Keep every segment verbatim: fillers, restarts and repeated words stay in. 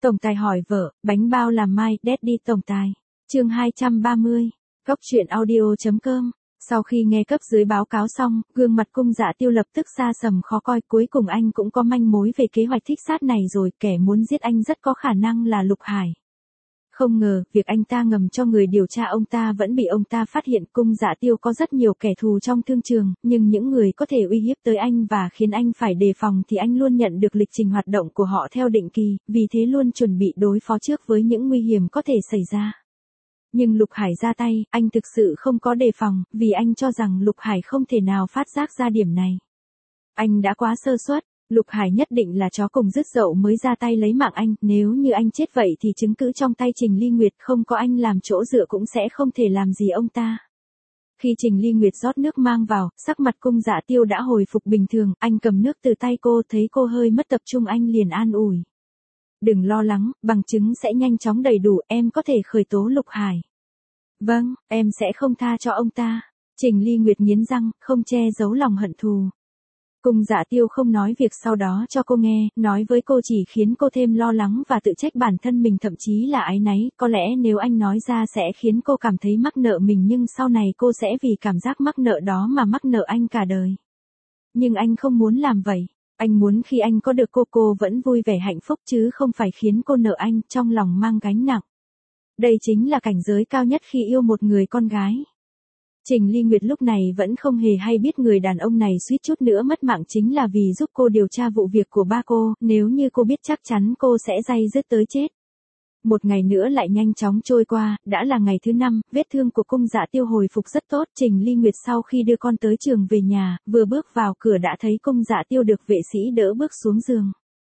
Tổng tài hỏi vợ, bánh bao làm mai, Daddy tổng tài. Chương hai trăm ba mươi. Góc truyện audio.com. Sau khi nghe cấp dưới báo cáo xong, gương mặt Cung Dạ Tiêu lập tức xa sầm khó coi, cuối cùng anh cũng có manh mối về kế hoạch thích sát này rồi, kẻ muốn giết anh rất có khả năng là Lục Hải. Không ngờ, việc anh ta ngầm cho người điều tra ông ta vẫn bị ông ta phát hiện. Cung Dạ Tiêu có rất nhiều kẻ thù trong thương trường, nhưng những người có thể uy hiếp tới anh và khiến anh phải đề phòng thì anh luôn nhận được lịch trình hoạt động của họ theo định kỳ, vì thế luôn chuẩn bị đối phó trước với những nguy hiểm có thể xảy ra. Nhưng Lục Hải ra tay, anh thực sự không có đề phòng, vì anh cho rằng Lục Hải không thể nào phát giác ra điểm này. Anh đã quá sơ suất. Lục Hải nhất định là chó cùng rứt dậu mới ra tay lấy mạng anh, nếu như anh chết vậy thì chứng cứ trong tay Trình Ly Nguyệt không có anh làm chỗ dựa cũng sẽ không thể làm gì ông ta. Khi Trình Ly Nguyệt rót nước mang vào, sắc mặt Cung Dạ Tiêu đã hồi phục bình thường, anh cầm nước từ tay cô, thấy cô hơi mất tập trung anh liền an ủi. Đừng lo lắng, bằng chứng sẽ nhanh chóng đầy đủ, em có thể khởi tố Lục Hải. Vâng, em sẽ không tha cho ông ta. Trình Ly Nguyệt nghiến răng, không che giấu lòng hận thù. Cung Dạ Tiêu không nói việc sau đó cho cô nghe, nói với cô chỉ khiến cô thêm lo lắng và tự trách bản thân mình, thậm chí là áy náy, có lẽ nếu anh nói ra sẽ khiến cô cảm thấy mắc nợ mình, nhưng sau này cô sẽ vì cảm giác mắc nợ đó mà mắc nợ anh cả đời. Nhưng anh không muốn làm vậy, anh muốn khi anh có được cô cô vẫn vui vẻ hạnh phúc chứ không phải khiến cô nợ anh, trong lòng mang gánh nặng. Đây chính là cảnh giới cao nhất khi yêu một người con gái. Trình Ly Nguyệt lúc này vẫn không hề hay biết người đàn ông này suýt chút nữa mất mạng chính là vì giúp cô điều tra vụ việc của ba cô, nếu như cô biết chắc chắn cô sẽ day dứt tới chết. Một ngày nữa lại nhanh chóng trôi qua, đã là ngày thứ năm, vết thương của Cung Dạ Tiêu hồi phục rất tốt. Trình Ly Nguyệt sau khi đưa con tới trường về nhà, vừa bước vào cửa đã thấy Cung Dạ Tiêu được vệ sĩ đỡ bước xuống giường.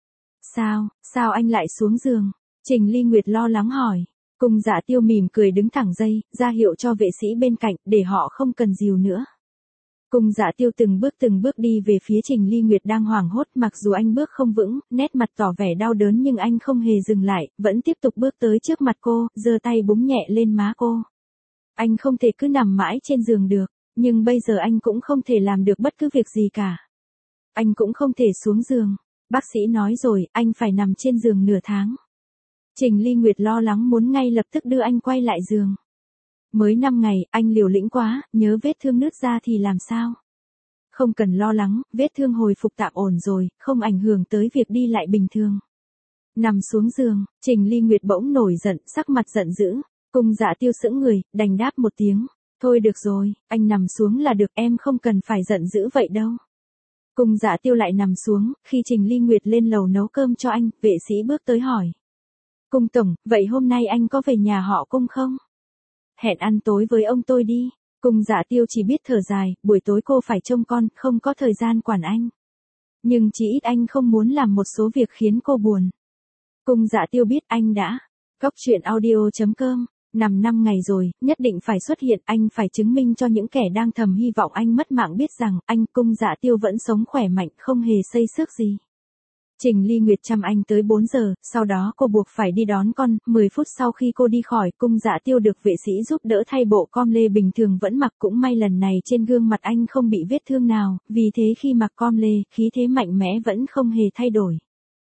Sao, sao anh lại xuống giường? Trình Ly Nguyệt lo lắng hỏi. Cung Dạ Tiêu mỉm cười đứng thẳng dây, ra hiệu cho vệ sĩ bên cạnh, để họ không cần dìu nữa. Cung Dạ Tiêu từng bước từng bước đi về phía Trình Ly Nguyệt đang hoảng hốt, mặc dù anh bước không vững, nét mặt tỏ vẻ đau đớn nhưng anh không hề dừng lại, vẫn tiếp tục bước tới trước mặt cô, giơ tay búng nhẹ lên má cô. Anh không thể cứ nằm mãi trên giường được, nhưng bây giờ anh cũng không thể làm được bất cứ việc gì cả. Anh cũng không thể xuống giường. Bác sĩ nói rồi, anh phải nằm trên giường nửa tháng. Trình Ly Nguyệt lo lắng muốn ngay lập tức đưa anh quay lại giường. Mới năm ngày, anh liều lĩnh quá, nhớ vết thương nứt ra thì làm sao? Không cần lo lắng, vết thương hồi phục tạm ổn rồi, không ảnh hưởng tới việc đi lại bình thường. Nằm xuống giường, Trình Ly Nguyệt bỗng nổi giận, sắc mặt giận dữ. Cung Dạ Tiêu sững người, đành đáp một tiếng. Thôi được rồi, anh nằm xuống là được, em không cần phải giận dữ vậy đâu. Cung Dạ Tiêu lại nằm xuống, khi Trình Ly Nguyệt lên lầu nấu cơm cho anh, vệ sĩ bước tới hỏi. Cung tổng, vậy hôm nay anh có về nhà họ Cung không? Hẹn ăn tối với ông tôi đi. Cung Dạ Tiêu chỉ biết thở dài, buổi tối cô phải trông con, không có thời gian quản anh. Nhưng chỉ ít anh không muốn làm một số việc khiến cô buồn. Cung Dạ Tiêu biết anh đã. Góc truyện audio.com. Nằm năm ngày rồi, nhất định phải xuất hiện, anh phải chứng minh cho những kẻ đang thầm hy vọng anh mất mạng biết rằng, anh Cung Dạ Tiêu vẫn sống khỏe mạnh, không hề xây xước gì. Trình Ly Nguyệt chăm anh tới bốn giờ, sau đó cô buộc phải đi đón con, mười phút sau khi cô đi khỏi, Cung Dạ Tiêu được vệ sĩ giúp đỡ thay bộ com lê bình thường vẫn mặc, cũng may lần này trên gương mặt anh không bị vết thương nào, vì thế khi mặc com lê, khí thế mạnh mẽ vẫn không hề thay đổi.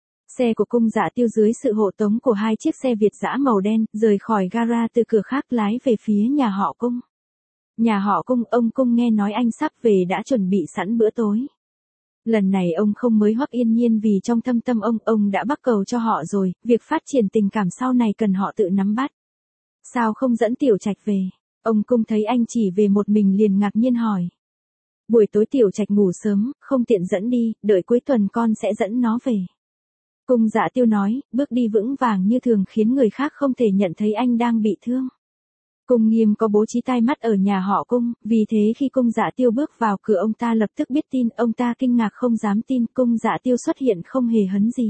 Xe của Cung Dạ Tiêu dưới sự hộ tống của hai chiếc xe Việt dã màu đen, rời khỏi gara từ cửa khác lái về phía nhà họ Cung. Nhà họ Cung, ông Cung nghe nói anh sắp về đã chuẩn bị sẵn bữa tối. Lần này ông không mới Hoắc Yên Nhiên vì trong thâm tâm ông, ông đã bắc cầu cho họ rồi, việc phát triển tình cảm sau này cần họ tự nắm bắt. Sao không dẫn Tiểu Trạch về? Ông Cung thấy anh chỉ về một mình liền ngạc nhiên hỏi. Buổi tối Tiểu Trạch ngủ sớm, không tiện dẫn đi, đợi cuối tuần con sẽ dẫn nó về. Cung Dạ Tiêu nói, bước đi vững vàng như thường khiến người khác không thể nhận thấy anh đang bị thương. Cung Nghiêm có bố trí tai mắt ở nhà họ Cung, vì thế khi Cung Dạ Tiêu bước vào cửa ông ta lập tức biết tin, ông ta kinh ngạc không dám tin, Cung Dạ Tiêu xuất hiện không hề hấn gì.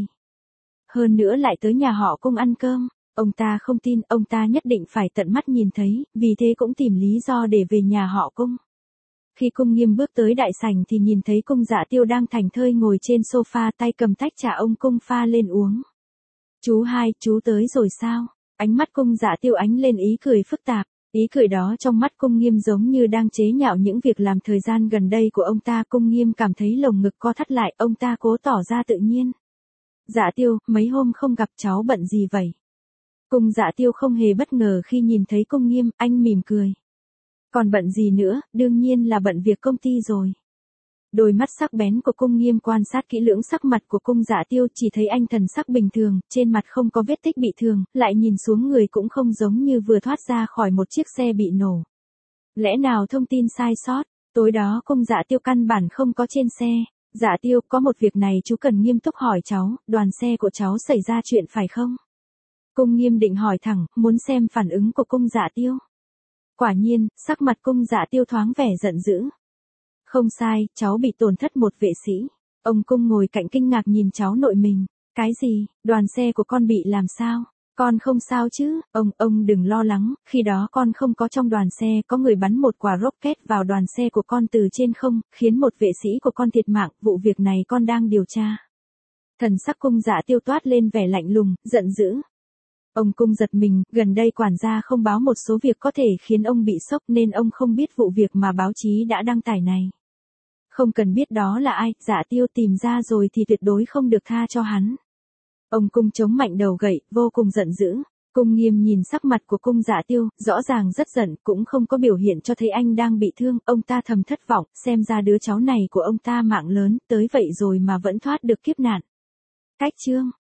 Hơn nữa lại tới nhà họ Cung ăn cơm, ông ta không tin, ông ta nhất định phải tận mắt nhìn thấy, vì thế cũng tìm lý do để về nhà họ Cung. Khi Cung Nghiêm bước tới đại sảnh thì nhìn thấy Cung Dạ Tiêu đang thảnh thơi ngồi trên sofa, tay cầm tách trà ông Cung pha lên uống. Chú hai, chú tới rồi sao? Ánh mắt Cung Dạ Tiêu ánh lên ý cười phức tạp, ý cười đó trong mắt Cung Nghiêm giống như đang chế nhạo những việc làm thời gian gần đây của ông ta. Cung Nghiêm cảm thấy lồng ngực co thắt lại, ông ta cố tỏ ra tự nhiên. Dạ Tiêu, mấy hôm không gặp cháu bận gì vậy? Cung Dạ Tiêu không hề bất ngờ khi nhìn thấy Cung Nghiêm, anh mỉm cười. Còn bận gì nữa, đương nhiên là bận việc công ty rồi. Đôi mắt sắc bén của Cung Nghiêm quan sát kỹ lưỡng sắc mặt của Cung Dạ Tiêu, chỉ thấy anh thần sắc bình thường, trên mặt không có vết tích bị thương, lại nhìn xuống người cũng không giống như vừa thoát ra khỏi một chiếc xe bị nổ. Lẽ nào thông tin sai sót? Tối đó Cung Dạ Tiêu căn bản không có trên xe. Dạ Tiêu, có một việc này chú cần nghiêm túc hỏi cháu, đoàn xe của cháu xảy ra chuyện phải không? Cung Nghiêm định hỏi thẳng, muốn xem phản ứng của Cung Dạ Tiêu. Quả nhiên, sắc mặt Cung Dạ Tiêu thoáng vẻ giận dữ. Không sai, cháu bị tổn thất một vệ sĩ. Ông Cung ngồi cạnh kinh ngạc nhìn cháu nội mình. Cái gì, đoàn xe của con bị làm sao? Con không sao chứ, ông, ông đừng lo lắng, khi đó con không có trong đoàn xe, có người bắn một quả rocket vào đoàn xe của con từ trên không, khiến một vệ sĩ của con thiệt mạng, vụ việc này con đang điều tra. Thần sắc Cung Dạ Tiêu toát lên vẻ lạnh lùng, giận dữ. Ông Cung giật mình, gần đây quản gia không báo một số việc có thể khiến ông bị sốc nên ông không biết vụ việc mà báo chí đã đăng tải này. Không cần biết đó là ai, Dạ Tiêu tìm ra rồi thì tuyệt đối không được tha cho hắn. Ông Cung chống mạnh đầu gậy, vô cùng giận dữ. Cung Nghiêm nhìn sắc mặt của Cung Dạ Tiêu, rõ ràng rất giận, cũng không có biểu hiện cho thấy anh đang bị thương, ông ta thầm thất vọng, xem ra đứa cháu này của ông ta mạng lớn, tới vậy rồi mà vẫn thoát được kiếp nạn. Cách chương